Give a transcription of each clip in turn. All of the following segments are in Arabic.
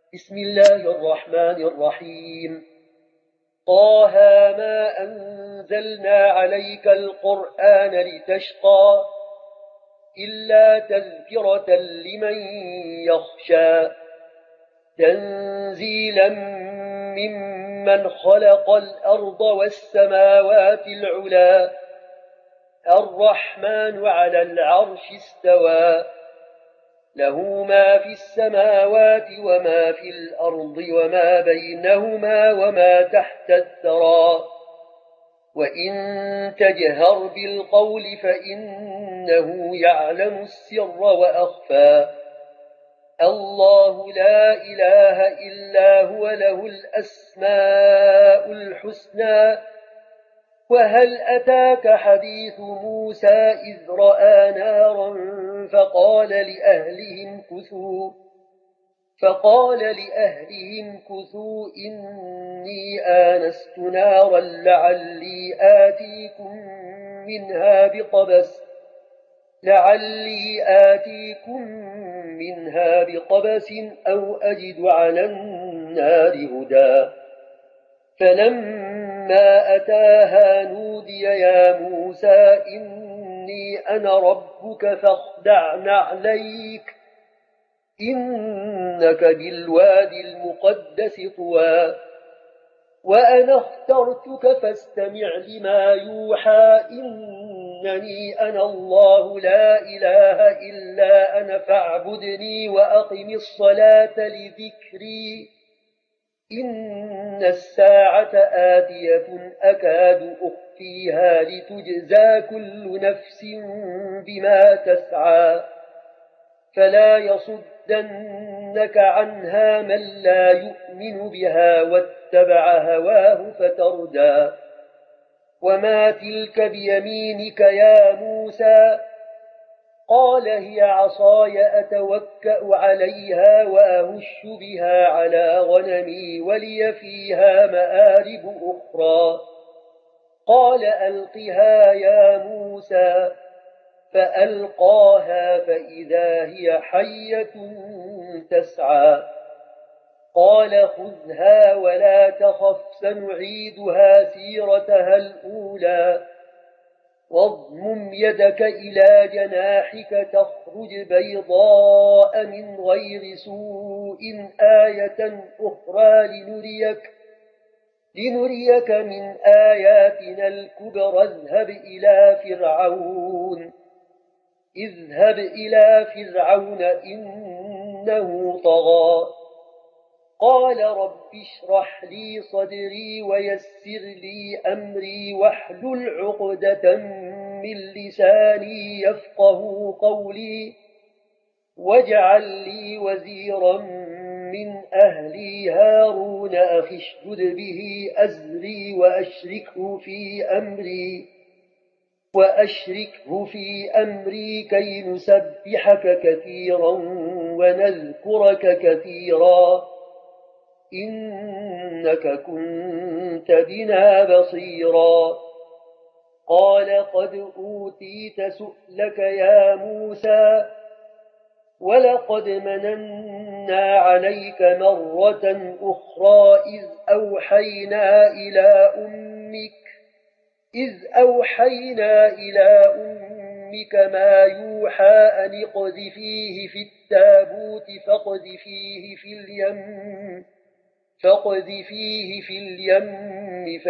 بسم الله الرحمن الرحيم. طه ما أنزلنا عليك القرآن لتشقى إلا تذكرة لمن يخشى تنزيلا ممن خلق الأرض والسماوات العلا الرحمن على العرش استوى له ما في السماوات وما في الأرض وما بينهما وما تحت الثرى وإن تجهر بالقول فإنه يعلم السر وأخفى الله لا إله إلا هو له الأسماء الحسنى وهل أتاك حديث موسى إذ رأى نارا فقال لأهلهم كثوا إني آنست نارا لعلي آتيكم منها بقبس أو أجد على النار هدى فلما أتاها نودي يا موسى إني أنا ربك فاخدع نعليك إنك بالوادي المقدس طوى وأنا اخترتك فاستمع لما يوحى إنني أنا الله لا إله إلا أنا فاعبدني وأقم الصلاة لذكري إن الساعة آتية أكاد أخفيها لتجزى كل نفس بما تسعى فلا يصدنك عنها من لا يؤمن بها واتبع هواه فتردى وما تلك بيمينك يا موسى قال هي عصاي أتوكأ عليها وأهش بها على غنمي ولي فيها مآرب أخرى قال ألقها يا موسى فألقاها فإذا هي حية تسعى قال خذها ولا تخف سنعيدها سيرتها الأولى واضمم يدك إلى جناحك تخرج بيضاء من غير سوء آية أخرى لنريك من آياتنا الكبرى اذهب إلى فرعون إنه طغى قال رب اشرح لي صدري ويسر لي أمري واحلل عقدة من لساني يفقه قولي واجعل لي وزيرا من أهلي هارون أخي اشدد به أزري وأشركه في أمري كي نسبحك كثيرا ونذكرك كثيرا إنك كنت بنا بصيرا قال قد أوتيت سؤلك يا موسى ولقد مننا عليك مرة أخرى إذ أوحينا إلى أمك ما يوحى أن اقذفيه في التابوت فاقذفيه في اليم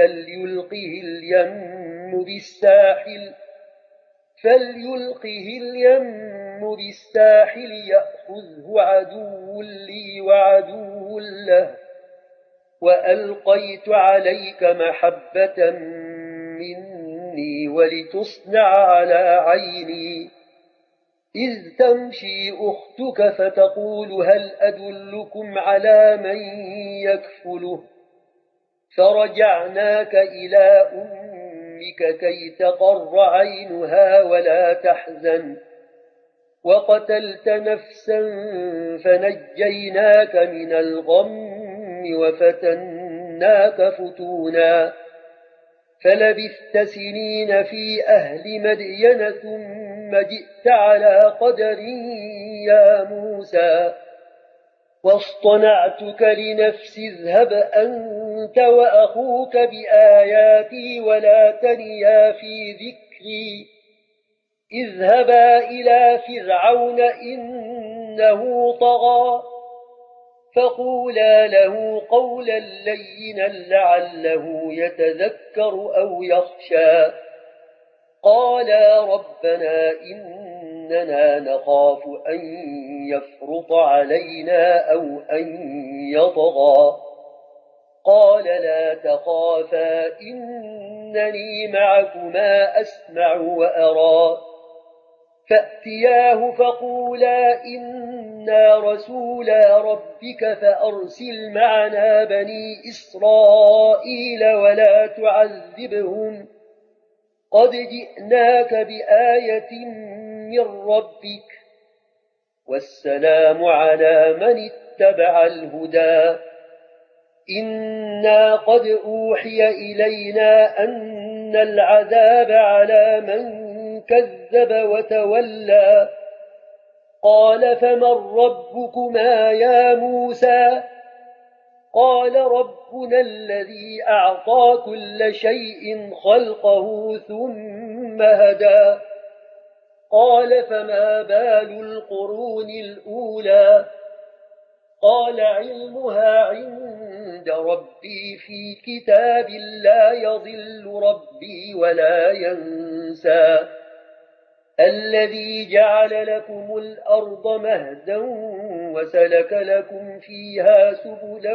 فليلقه اليم بالساحل يأخذه عدو لي وعدو له وألقيت عليك محبة مني ولتصنع على عيني إذ تمشي أختك فتقول هل أدلكم على من يكفله فرجعناك إلى أمك كي تقر عينها ولا تحزن وقتلت نفسا فنجيناك من الغم وفتناك فتونا فلبثت سنين في أهل مدين ثم جئت على قدر يا موسى واصطنعتك لنفسي اذهب أنت وأخوك بآياتي ولا تنيا في ذكري اذهبا إلى فرعون إنه طغى فقولا له قولا لينا لعله يتذكر أو يخشى قالا ربنا إننا نخاف أن يفرط علينا أو أن يطغى قال لا تخافا إنني معكما أسمع وأرى فأتياه فقولا إنا رسولا ربك فأرسل معنا بني إسرائيل ولا تعذبهم قد جئناك بآية من ربك والسلام على من اتبع الهدى إنا قد أوحي إلينا أن العذاب على من كذب وتولى قال فمن ربكما يا موسى قال ربنا الذي أعطى كل شيء خلقه ثم هدى قال فما بال القرون الأولى قال علمها عند ربي في كتاب لا يضل ربي ولا ينسى الذي جعل لكم الأرض مهدا وسلك لكم فيها سبلا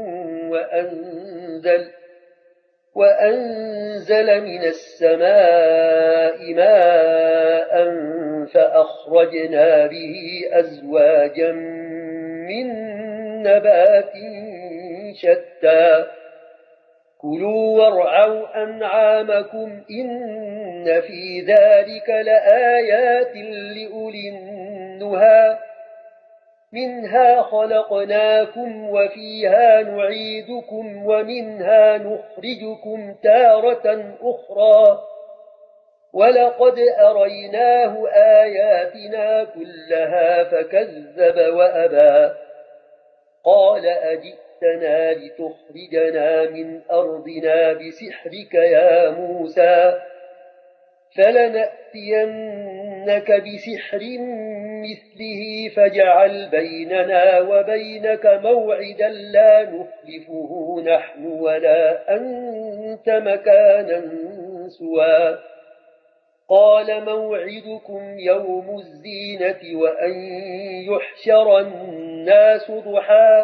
وأنزل من السماء ماء فأخرجنا به أزواجا من نبات شتى كلوا وارعوا أنعامكم إن في ذلك لآيات لأولي النهى منها خلقناكم وفيها نعيدكم ومنها نخرجكم تارة أخرى ولقد أريناه آياتنا كلها فكذب وأبى قال أجئتنا لتخرجنا من أرضنا بسحرك يا موسى فلنأتينك بسحر مثله فاجعل بيننا وبينك موعدا لا نخلفه نحن ولا أنت مكانا سوى قال موعدكم يوم الزينة وأن يحشر الناس ضحى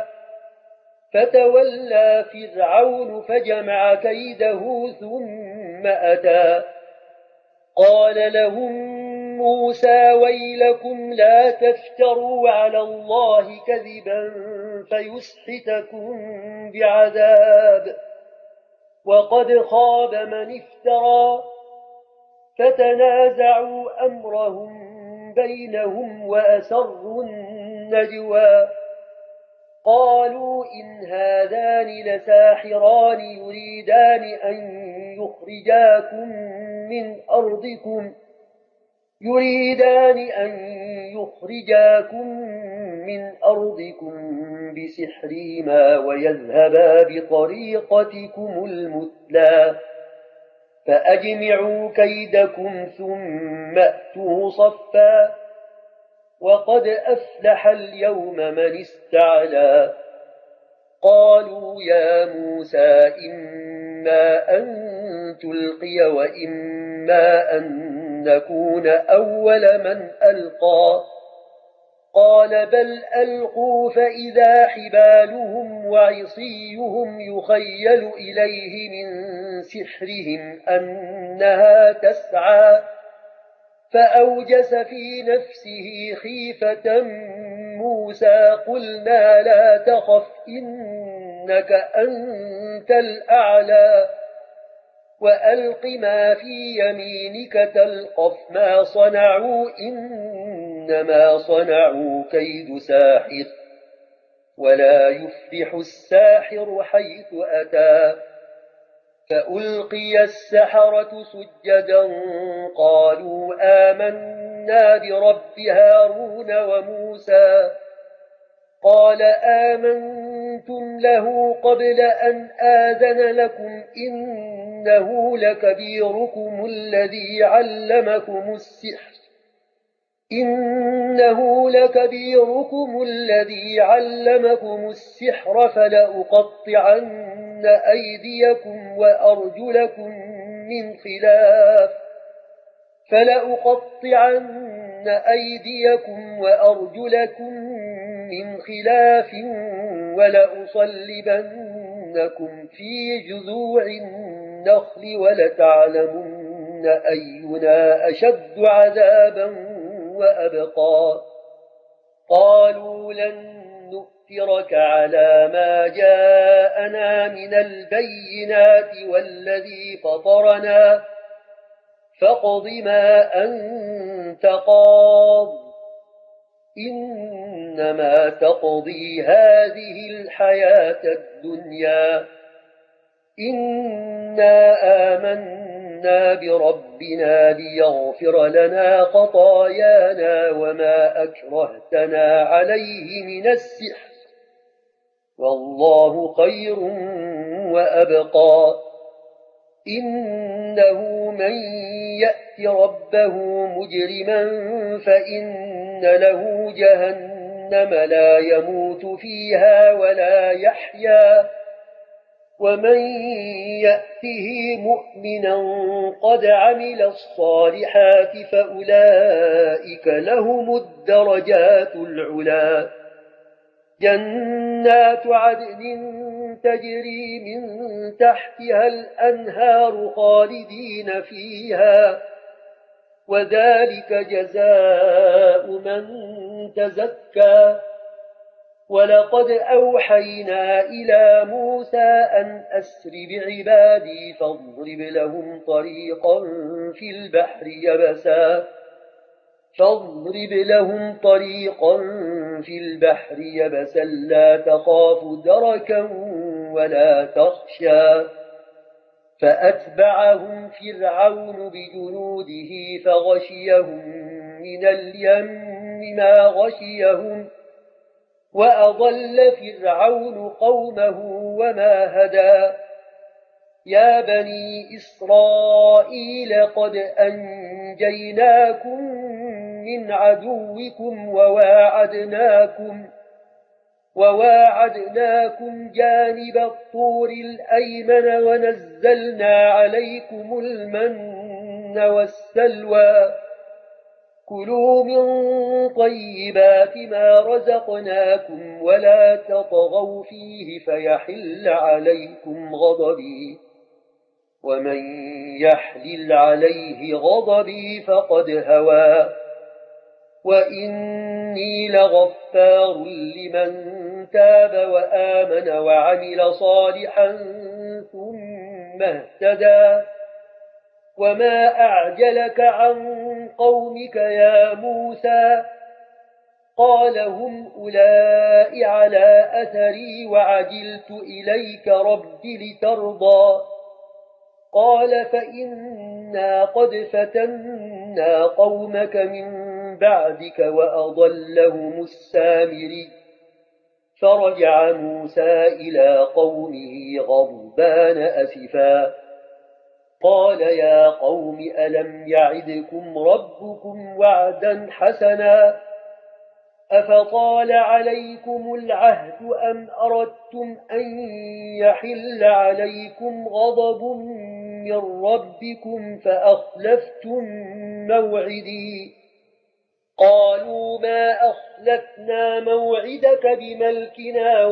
فتولى فرعون فجمع كيده ثم أتى قال لهم موسى ويلكم لا تفتروا على الله كذبا فيسحتكم بعذاب وقد خاب من افترى فتنازعوا أمرهم بينهم وأسروا النجوى قالوا إن هذان لساحران يريدان أن يخرجاكم من أرضكم بسحرهما ويذهبا بطريقتكم المثلى فأجمعوا كيدكم ثم أتوا صفا وقد أفلح اليوم من استعلى قالوا يا موسى إما أن تلقي وإما أن نكون أول من ألقى قال بل ألقوا فإذا حبالهم وعصيهم يخيل إليه من سحرهم أنها تسعى فأوجس في نفسه خيفة موسى قلنا لا تخف إنك أنت الأعلى وألق ما في يمينك تلقف ما صنعوا إنما صنعوا كيد ساحر ولا يفلح الساحر حيث أتى فألقي السحرة سجدا قالوا آمنا برب هارون وموسى قال آمنتم له قبل أن آذن لكم إنه لكبيركم الذي علمكم السحر فلأقطعن أيديكم وأرجلكم من خلاف ولأصلبنكم في جذوع النخل ولتعلمن أينا أشد عذابا وأبقى قالوا لن نؤثرك على ما جاءنا من البينات والذي فطرنا فاقض ما أنت قاض إنما تقضي هذه الحياة الدنيا إنا آمنا بربنا ليغفر لنا خطايانا وما أكرهتنا عليه من السحر والله خير وأبقى إنه من يأت ربه مجرما فإن له جهنم لا يموت فيها ولا يحيا ومن يأته مؤمنا قد عمل الصالحات فأولئك لهم الدرجات العلا جنات عدن تجري من تحتها الأنهار خالدين فيها وذلك جزاء من تزكى ولقد أوحينا إلى موسى أن أسر بعبادي فاضرب لهم طريقا في البحر يبسا لا تخاف دركا ولا تخشى فأتبعهم فرعون بجنوده فغشيهم من اليم ما غشيهم وأضل فرعون قومه وما هدى يا بني إسرائيل قد أنجيناكم من عدوكم وواعدناكم جانب الطور الأيمن ونزلنا عليكم المن والسلوى كلوا من طيبات ما رزقناكم ولا تطغوا فيه فيحل عليكم غضبي ومن يحلل عليه غضبي فقد هوى وإني لغفار لمن تاب وآمن وعمل صالحا ثم اهتدى وما أعجلك عن قومك يا موسى قال هم أولئك على أثري وعجلت إليك رب لترضى قال فإنا قد فتنا قومك من بعدك وأضلهم السامري فرجع موسى إلى قومه غضبان أسفا قال يا قوم ألم يعدكم ربكم وعدا حسنا أفطال عليكم العهد أم أردتم أن يحل عليكم غضب من ربكم فأخلفتم موعدي قالوا ما أخلفنا موعدك بملكنا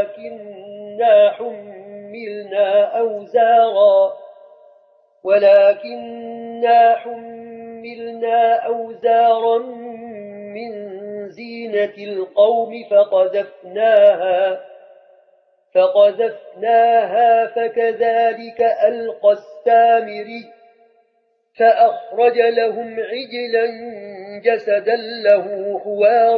ولكننا حملنا أوزارا من زينة القوم فقذفناها فكذلك ألقى السامري فأخرج لهم عجلا جسدا له خوار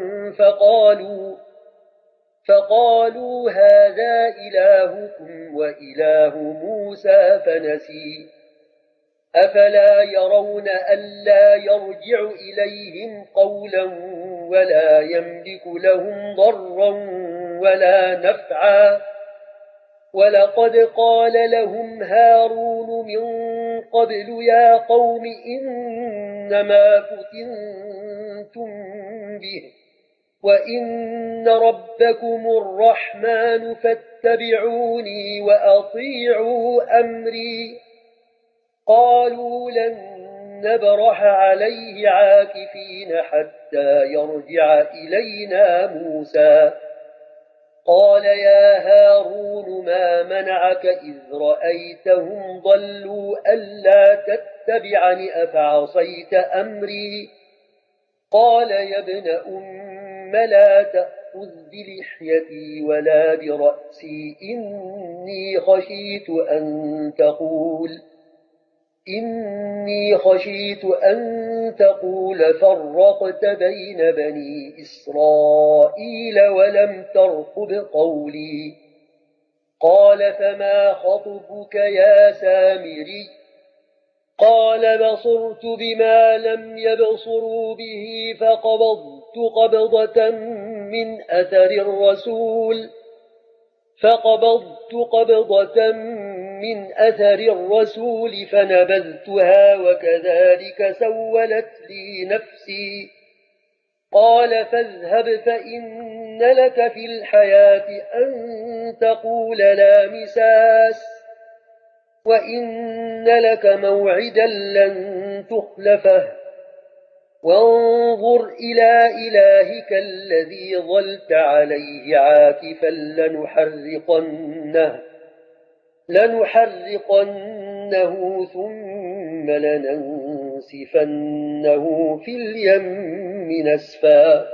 فقالوا هذا إلهكم وإله موسى فنسي أفلا يرون ألا يرجع إليهم قولا ولا يملك لهم ضرا ولا نفعا ولقد قال لهم هارون من قبل يا قوم إنما فتنتم به وإن ربكم الرحمن فاتبعوني وأطيعوا أمري قالوا لن نبرح عليه عاكفين حتى يرجع إلينا موسى قال يا هارون ما منعك إذ رأيتهم ضلوا ألا تتبعني أفعصيت أمري قال يا ابن أم لا تأخذ بلحيتي ولا برأسي إني خشيت أن تقول فرقت بين بني إسرائيل ولم ترقب قولي قال فما خطبك يا سامري قال بصرت بما لم يبصروا به فقبضت قبضة من أثر الرسول فنبذتها وكذلك سولت لي نفسي قال فاذهب فإن لك في الحياة أن تقول لا مساس وإن لك موعدا لن تخلفه وانظر إلى إلهك الذي ظلت عليه عاكفا لنحرقنه ثم لننسفنه في اليم نسفا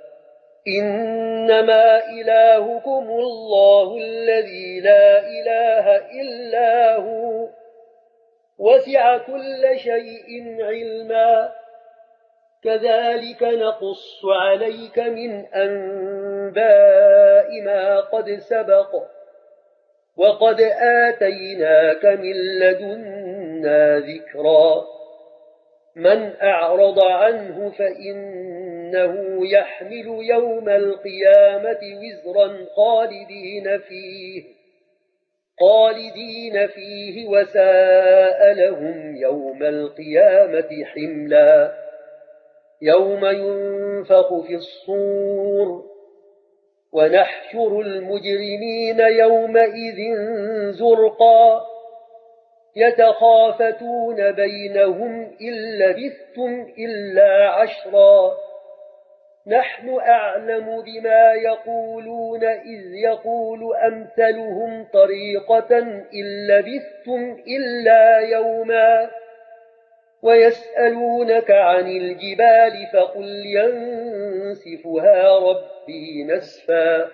إنما إلهكم الله الذي لا إله إلا هو وسع كل شيء علما كذلك نقص عليك من أنباء ما قد سبق وقد آتيناك من لدنا ذكرا من أعرض عنه فإنه يحمل يوم القيامة وزرا خالدين فيه وساء لهم يوم القيامة حملا يوم ينفخ في الصور ونحشر المجرمين يومئذ زرقا يتخافتون بينهم إن لبثتم إلا عشرا نحن أعلم بما يقولون إذ يقول أمثلهم طريقة إن لبثتم إلا يوما ويسألونك عن الجبال فقل ينسفها ربي نسفا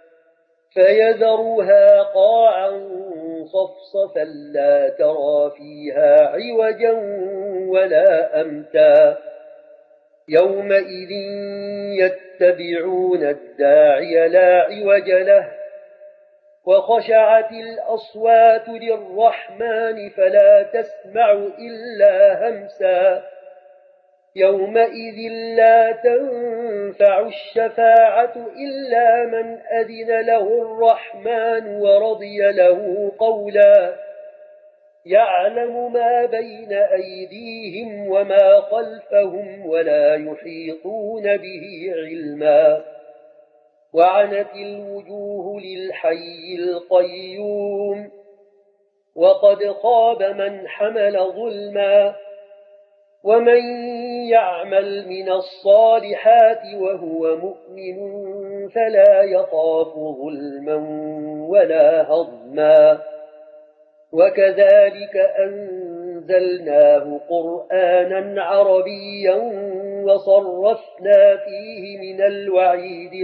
فيذرها قاعا صفصفا لا ترى فيها عوجا ولا أمتا يومئذ يتبعون الداعي لا عوج له وخشعت الأصوات للرحمن فلا تسمع إلا همسا يومئذ لا تنفع الشفاعة إلا من أذن له الرحمن ورضي له قولا يعلم ما بين أيديهم وما خلفهم ولا يحيطون به علما وعنت الوجوه للحي القيوم وقد خاب من حمل ظلما ومن يعمل من الصالحات وهو مؤمن فلا يخاف ظلما ولا هضما وكذلك أنزلناه قرآنا عربيا وصرفنا فيه من الوعيد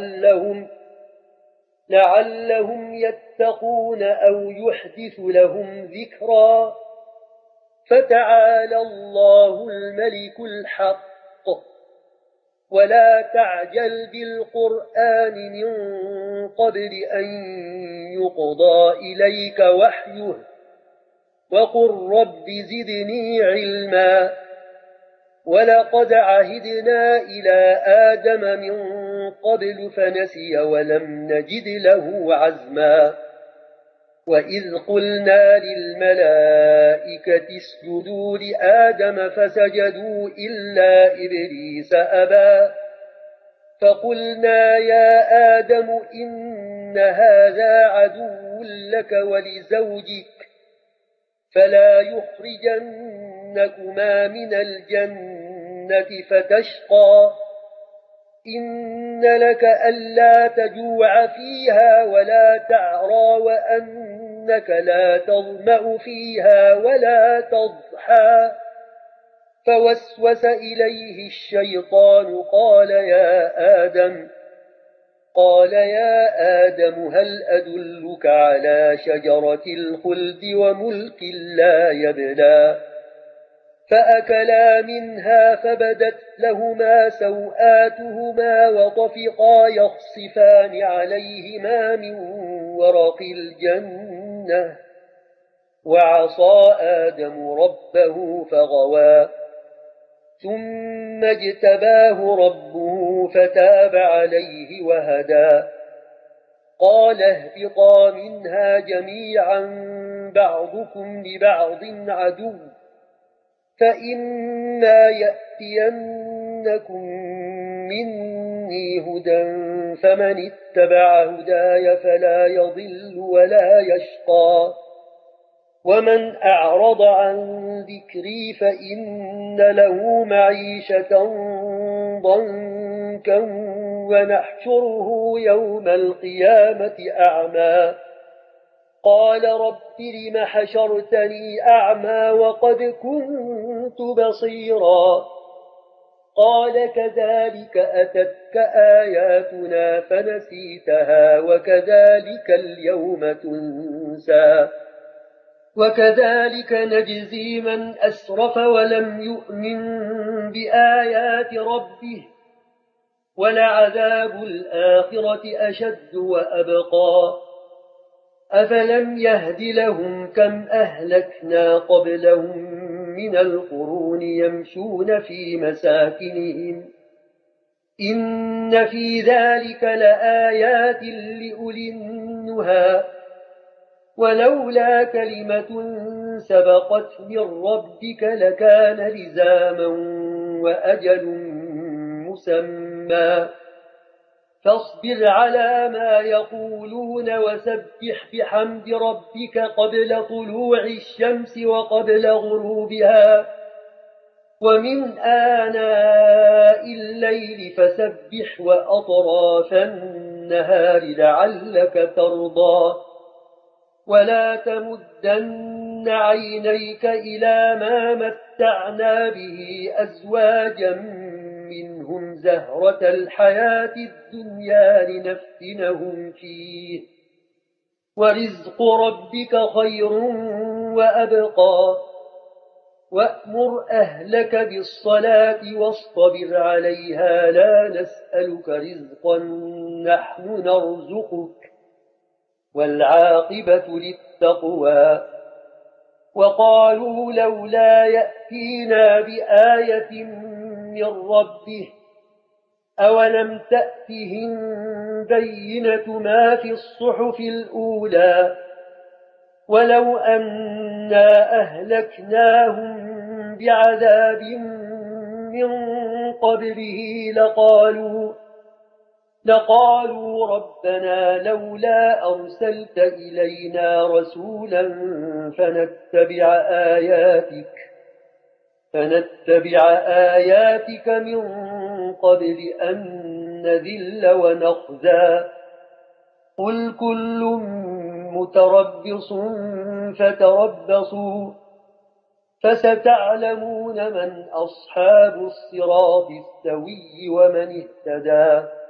لعلهم يتقون أو يحدث لهم ذكرا فتعالى الله الملك الحق ولا تعجل بالقرآن من قبل أن يقضى إليك وحيه وقل رب زدني علما ولقد عهدنا إلى آدم من قبل فنسي ولم نجد له عزما وإذ قلنا للملائكة اسجدوا لآدم فسجدوا إلا إبليس أبى فقلنا يا آدم إن هذا عدو لك ولزوجك فلا يخرجنكما من الجنة فتشقى إن لك ألا تجوع فيها ولا تعرى وأنك لا تظمأ فيها ولا تضحى فوسوس إليه الشيطان قال يا آدم هل أدلك على شجرة الخلد وملك لا يبلى فأكلا منها فبدت لهما سوآتهما وطفقا يخصفان عليهما من ورق الجنة وعصى آدم ربه فغوى ثم اجتباه ربه فتاب عليه وهدى قال اهبطا منها جميعا بعضكم لبعض عدو فإما يأتينكم مني هدى فمن اتبع هداي فلا يضل ولا يشقى ومن أعرض عن ذكري فإن له معيشة ضنكا ونحشره يوم القيامة أعمى قال رب لم حشرتني أعمى وقد كنت بصيرا قال كذلك أتتك آياتنا فنسيتها وكذلك اليوم تنسى وكذلك نجزي من أسرف ولم يؤمن بآيات ربه ولعذاب الآخرة أشد وأبقى أفلم يهد لهم كم أهلكنا قبلهم من القرون يمشون في مساكنهم إن في ذلك لآيات لأولي النهى ولولا كلمة سبقت من ربك لكان لزاما وأجل مسمى فاصبر على ما يقولون وسبح بحمد ربك قبل طلوع الشمس وقبل غروبها ومن آناء الليل فسبح وأطراف النهار لعلك ترضى ولا تمدن عينيك إلى ما متعنا به أزواجا منهم زهرة الحياة الدنيا لنفتنهم فيه ورزق ربك خير وأبقى وأمر أهلك بالصلاة واصطبر عليها لا نسألك رزقا نحن نرزقك والعاقبة للتقوى وقالوا لولا يأتينا بآية من ربه أولم تأتهم بينة ما في الصحف الأولى ولو أنا أهلكناهم بعذاب من قبله لقالوا ربنا لولا أرسلت إلينا رسولا فنتبع آياتك من قبل أن نذل ونخزى قل كل متربص فتربصوا فستعلمون من أصحاب الصراط السوي ومن اهتدى